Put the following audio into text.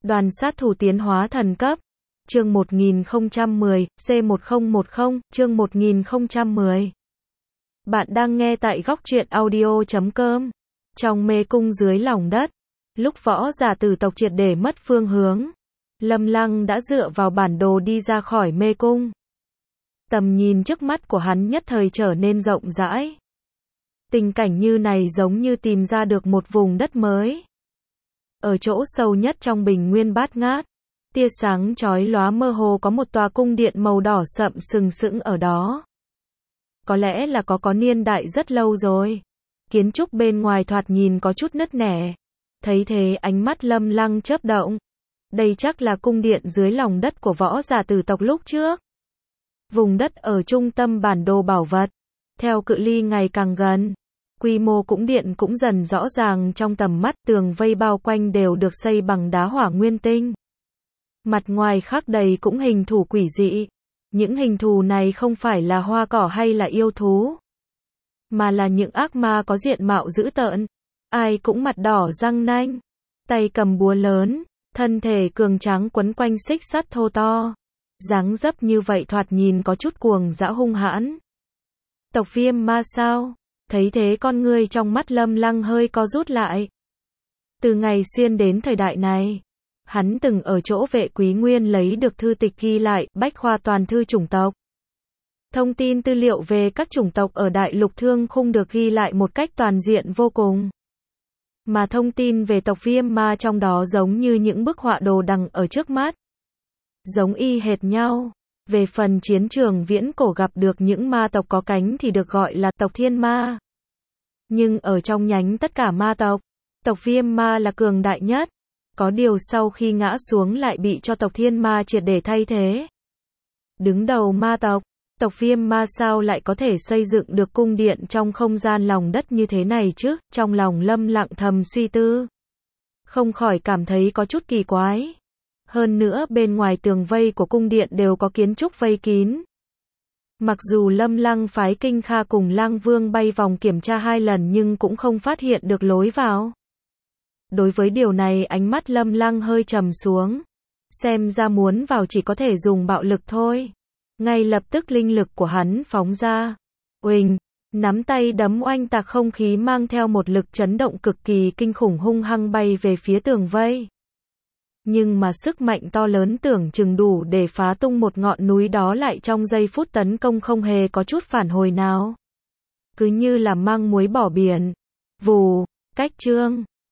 Đoàn sát thủ tiến hóa thần cấp. Chương 1010, C1010, chương 1010. Bạn đang nghe tại góc truyện audio.com. Trong mê cung dưới lòng đất, lúc võ giả tử tộc triệt để mất phương hướng, Lâm Lăng đã dựa vào bản đồ đi ra khỏi mê cung. Tầm nhìn trước mắt của hắn nhất thời trở nên rộng rãi. Tình cảnh như này giống như tìm ra được một vùng đất mới. Ở chỗ sâu nhất trong bình nguyên bát ngát, tia sáng chói lóa mơ hồ có một tòa cung điện màu đỏ sậm sừng sững ở đó. Có lẽ là có niên đại rất lâu rồi. Kiến trúc bên ngoài thoạt nhìn có chút nứt nẻ. Thấy thế ánh mắt Lâm Lăng chớp động. Đây chắc là cung điện dưới lòng đất của võ giả tử tộc lúc trước. Vùng đất ở trung tâm bản đồ bảo vật. Theo cự ly ngày càng gần, quy mô cung điện cũng dần rõ ràng trong tầm mắt, tường vây bao quanh đều được xây bằng đá hỏa nguyên tinh. Mặt ngoài khắc đầy cũng hình thù quỷ dị. Những hình thù này không phải là hoa cỏ hay là yêu thú, mà là những ác ma có diện mạo dữ tợn. Ai cũng mặt đỏ răng nanh, tay cầm búa lớn, thân thể cường tráng quấn quanh xích sắt thô to. Dáng dấp như vậy thoạt nhìn có chút cuồng dã hung hãn. Tộc viêm ma sao? Thấy thế con ngươi trong mắt Lâm Lăng hơi co rút lại. Từ ngày xuyên đến thời đại này, hắn từng ở chỗ Vệ Quý Nguyên lấy được thư tịch ghi lại bách khoa toàn thư chủng tộc. Thông tin tư liệu về các chủng tộc ở Đại Lục Thương Khung được ghi lại một cách toàn diện vô cùng. Mà thông tin về tộc viêm ma trong đó giống như những bức họa đồ đằng ở trước mắt. Giống y hệt nhau. Về phần chiến trường viễn cổ gặp được những ma tộc có cánh thì được gọi là tộc thiên ma. Nhưng ở trong nhánh tất cả ma tộc, tộc viêm ma là cường đại nhất. Có điều sau khi ngã xuống lại bị cho tộc thiên ma triệt để thay thế. Đứng đầu ma tộc, tộc viêm ma sao lại có thể xây dựng được cung điện trong không gian lòng đất như thế này chứ? Trong lòng Lâm Lặng thầm suy tư, không khỏi cảm thấy có chút kỳ quái. Hơn nữa bên ngoài tường vây của cung điện đều có kiến trúc vây kín. Mặc dù Lâm Lăng phái Kinh Kha cùng Lang Vương bay vòng kiểm tra 2 lần nhưng cũng không phát hiện được lối vào. Đối với điều này ánh mắt Lâm Lăng hơi trầm xuống. Xem ra muốn vào chỉ có thể dùng bạo lực thôi. Ngay lập tức linh lực của hắn phóng ra. Uỳnh, nắm tay đấm oanh tạc không khí mang theo một lực chấn động cực kỳ kinh khủng hung hăng bay về phía tường vây. Nhưng mà sức mạnh to lớn tưởng chừng đủ để phá tung một ngọn núi đó lại trong giây phút tấn công không hề có chút phản hồi nào. Cứ như là mang muối bỏ biển. Vù, cách chương.